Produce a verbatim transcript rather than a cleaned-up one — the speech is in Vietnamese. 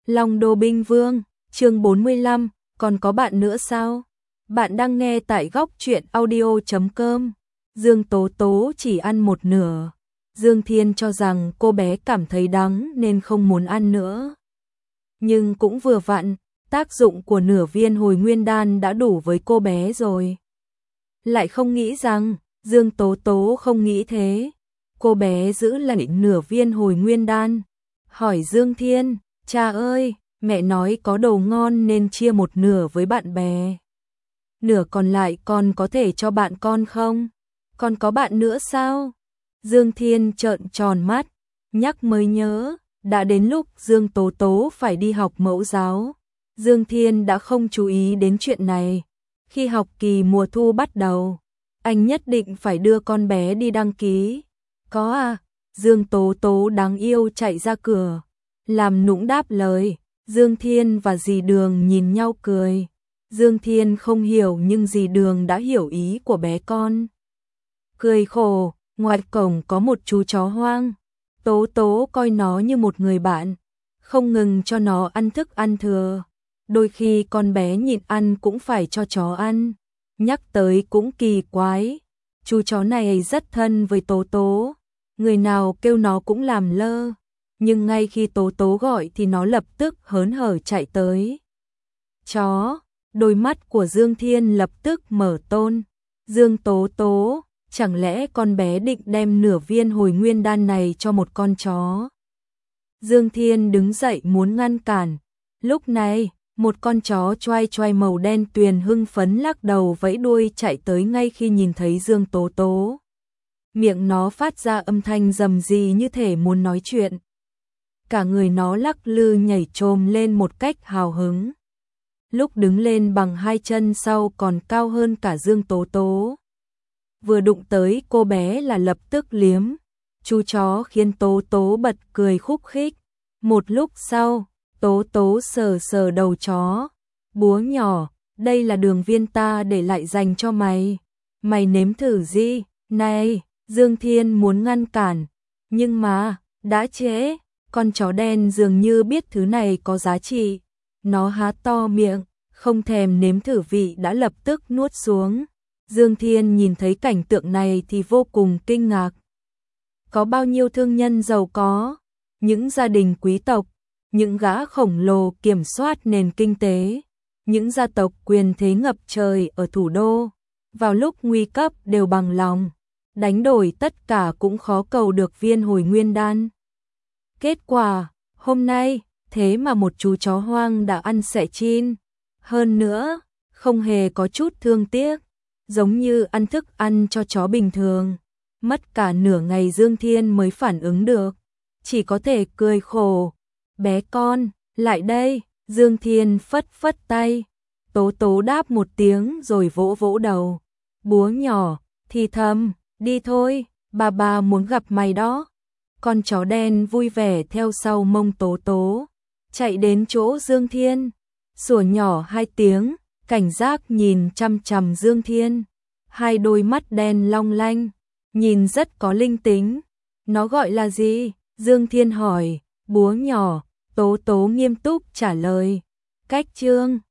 Long Đô Binh Vương, chương bốn mươi lăm, còn có bạn nữa sao? Bạn đang nghe tại góc truyện audio chấm com. Dương Tố Tố chỉ ăn một nửa. Dương Thiên cho rằng cô bé cảm thấy đắng nên không muốn ăn nữa. Nhưng cũng vừa vặn, tác dụng của nửa viên hồi nguyên đan đã đủ với cô bé rồi. Lại không nghĩ rằng, Dương Tố Tố không nghĩ thế. Cô bé giữ lại nửa viên hồi nguyên đan. Hỏi Dương Thiên, cha ơi, mẹ nói có đồ ngon nên chia một nửa với bạn bè. Nửa còn lại con có thể cho bạn con không? Còn có bạn nữa sao? Dương Thiên trợn tròn mắt, nhắc mới nhớ, đã đến lúc Dương Tố Tố phải đi học mẫu giáo. Dương Thiên đã không chú ý đến chuyện này. Khi học kỳ mùa thu bắt đầu, anh nhất định phải đưa con bé đi đăng ký. Có à? Dương Tố Tố đáng yêu chạy ra cửa, làm nũng đáp lời. Dương Thiên và dì Đường nhìn nhau cười. Dương Thiên không hiểu nhưng dì Đường đã hiểu ý của bé con. Cười khổ, ngoài cổng có một chú chó hoang. Tố Tố coi nó như một người bạn, không ngừng cho nó ăn thức ăn thừa. Đôi khi con bé nhịn ăn cũng phải cho chó ăn. Nhắc tới cũng kỳ quái, chú chó này rất thân với Tố Tố. Người nào kêu nó cũng làm lơ, nhưng ngay khi Tố Tố gọi thì nó lập tức hớn hở chạy tới. Chó, đôi mắt của Dương Thiên lập tức mở tôn. Dương Tố Tố, chẳng lẽ con bé định đem nửa viên hồi nguyên đan này cho một con chó? Dương Thiên đứng dậy muốn ngăn cản. Lúc này, một con chó choai choai màu đen tuyền hưng phấn lắc đầu vẫy đuôi chạy tới ngay khi nhìn thấy Dương Tố Tố. Miệng nó phát ra âm thanh rầm rì như thể muốn nói chuyện. Cả người nó lắc lư nhảy chồm lên một cách hào hứng. Lúc đứng lên bằng hai chân sau còn cao hơn cả Dương Tố Tố. Vừa đụng tới cô bé là lập tức liếm. Chú chó khiến Tố Tố bật cười khúc khích. Một lúc sau, Tố Tố sờ sờ đầu chó. Búa nhỏ, đây là đường viên ta để lại dành cho mày. Mày nếm thử gì? Này, Dương Thiên muốn ngăn cản. Nhưng mà, đã trễ, con chó đen dường như biết thứ này có giá trị. Nó há to miệng, không thèm nếm thử vị đã lập tức nuốt xuống. Dương Thiên nhìn thấy cảnh tượng này thì vô cùng kinh ngạc. Có bao nhiêu thương nhân giàu có, những gia đình quý tộc, những gã khổng lồ kiểm soát nền kinh tế, những gia tộc quyền thế ngập trời ở thủ đô, vào lúc nguy cấp đều bằng lòng đánh đổi tất cả cũng khó cầu được viên hồi nguyên đan. Kết quả, hôm nay, thế mà một chú chó hoang đã ăn sẻ chin. Hơn nữa, không hề có chút thương tiếc, giống như ăn thức ăn cho chó bình thường. Mất cả nửa ngày Dương Thiên mới phản ứng được, chỉ có thể cười khổ. Bé con, lại đây, Dương Thiên phất phất tay. Tố Tố đáp một tiếng rồi vỗ vỗ đầu. Búa nhỏ, thì thầm, đi thôi, bà bà muốn gặp mày đó. Con chó đen vui vẻ theo sau mông Tố Tố, chạy đến chỗ Dương Thiên, sủa nhỏ hai tiếng, cảnh giác nhìn chằm chằm Dương Thiên. Hai đôi mắt đen long lanh, nhìn rất có linh tính. Nó gọi là gì? Dương Thiên hỏi. Búa nhỏ, Tố Tố nghiêm túc trả lời. Cách trương.